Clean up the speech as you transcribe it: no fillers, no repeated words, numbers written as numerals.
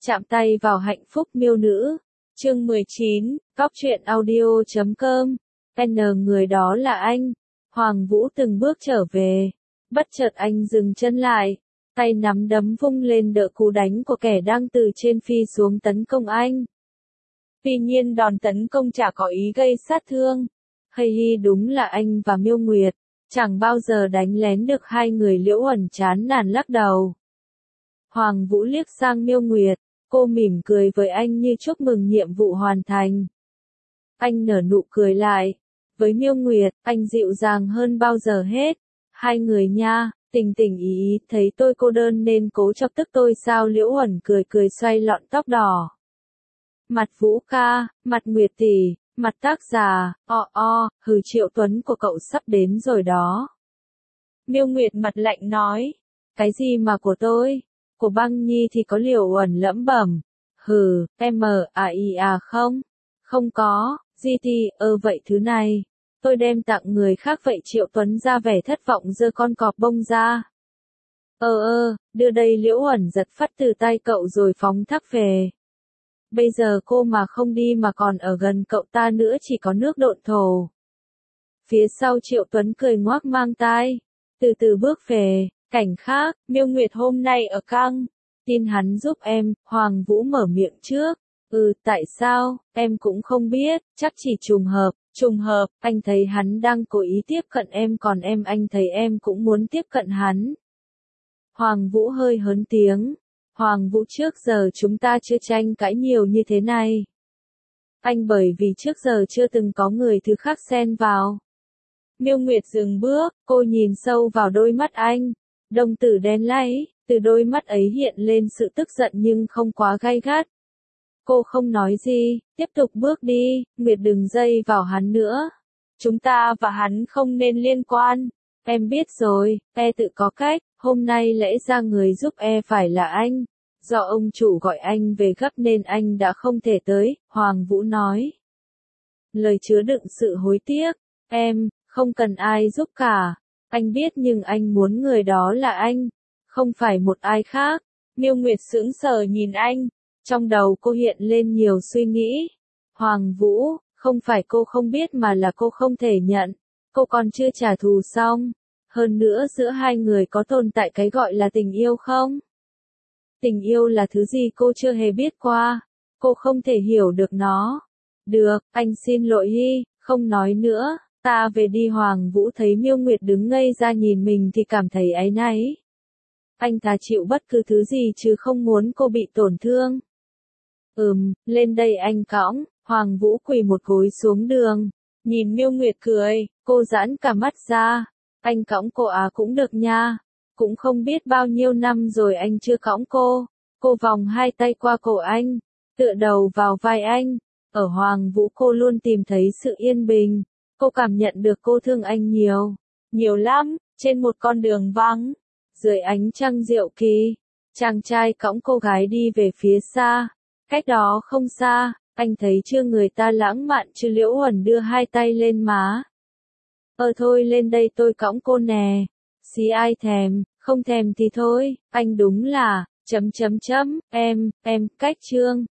Chạm tay vào hạnh phúc miêu nữ. Chương 19, Cóc truyện audio.com. Người đó là anh. Hoàng Vũ từng bước trở về. Bất chợt anh dừng chân lại. Tay nắm đấm vung lên đỡ cú đánh của kẻ đang từ trên phi xuống tấn công anh. Tuy nhiên đòn tấn công chả có ý gây sát thương. Hay đúng là anh và Miêu Nguyệt. Chẳng bao giờ đánh lén được hai người. Liễu Ẩn chán nản lắc đầu. Hoàng Vũ liếc sang Miêu Nguyệt. Cô mỉm cười với anh như chúc mừng nhiệm vụ hoàn thành. Anh nở nụ cười lại. Với Miêu Nguyệt, anh dịu dàng hơn bao giờ hết. Hai người nha, tình tình ý thấy tôi cô đơn nên cố chọc tức tôi sao? Liễu Ẩn cười cười xoay lọn tóc đỏ. Mặt Vũ ca, mặt Nguyệt tỷ, mặt tác giả, hừ Triệu Tuấn của cậu sắp đến rồi đó. Miêu Nguyệt mặt lạnh nói. Cái gì mà của tôi? Của Băng Nhi thì có. Liễu Ẩn lẩm bẩm. Hừ, không? Không có, vậy thứ này. Tôi đem tặng người khác vậy. Triệu Tuấn ra vẻ thất vọng giơ con cọp bông ra. Đưa đây. Liễu Ẩn giật phắt từ tay cậu rồi phóng thắc về. Bây giờ cô mà không đi mà còn ở gần cậu ta nữa chỉ có nước độn thổ. Phía sau Triệu Tuấn cười ngoác mang tai. Từ từ bước về. Cảnh khác, Miêu Nguyệt hôm nay ở căng. Tin hắn giúp em, Hoàng Vũ mở miệng trước. Tại sao, em cũng không biết, chắc chỉ trùng hợp, anh thấy hắn đang cố ý tiếp cận em còn anh thấy em cũng muốn tiếp cận hắn. Hoàng Vũ hơi hớn tiếng. Hoàng Vũ trước giờ chúng ta chưa tranh cãi nhiều như thế này. Anh bởi vì trước giờ chưa từng có người thứ khác xen vào. Miêu Nguyệt dừng bước, cô nhìn sâu vào đôi mắt anh. Đồng tử đen láy, từ đôi mắt ấy hiện lên sự tức giận nhưng không quá gay gắt. Cô không nói gì, tiếp tục bước đi. Nguyệt đừng dây vào hắn nữa. Chúng ta và hắn không nên liên quan. Em biết rồi, tự có cách. Hôm nay lẽ ra người giúp phải là anh. Do ông chủ gọi anh về gấp nên anh đã không thể tới, Hoàng Vũ nói. Lời chứa đựng sự hối tiếc. Em, không cần ai giúp cả. Anh biết nhưng anh muốn người đó là anh. Không phải một ai khác. Miêu Nguyệt sững sờ nhìn anh. Trong đầu cô hiện lên nhiều suy nghĩ. Hoàng Vũ, không phải cô không biết mà là cô không thể nhận. Cô còn chưa trả thù xong. Hơn nữa giữa hai người có tồn tại cái gọi là tình yêu không? Tình yêu là thứ gì cô chưa hề biết qua. Cô không thể hiểu được nó. Được, anh xin lỗi không nói nữa. Ta về đi. Hoàng Vũ thấy Miêu Nguyệt đứng ngây ra nhìn mình thì cảm thấy áy náy. Anh thà chịu bất cứ thứ gì chứ không muốn cô bị tổn thương. Lên đây anh cõng. Hoàng Vũ quỳ một gối xuống đường. Nhìn Miêu Nguyệt cười, cô giãn cả mắt ra. Anh cõng cô cũng được nha. Cũng không biết bao nhiêu năm rồi anh chưa cõng cô. Cô vòng hai tay qua cổ anh, tựa đầu vào vai anh. Ở Hoàng Vũ cô luôn tìm thấy sự yên bình. Cô cảm nhận được cô thương anh nhiều lắm, trên một con đường vắng. Dưới ánh trăng diệu kỳ, chàng trai cõng cô gái đi về phía xa. Cách đó không xa, anh thấy chưa người ta lãng mạn chứ? Liễu Ẩn đưa hai tay lên má. Thôi lên đây tôi cõng cô nè. Xí ai thèm, không thèm thì thôi, anh đúng là, em, cách chương.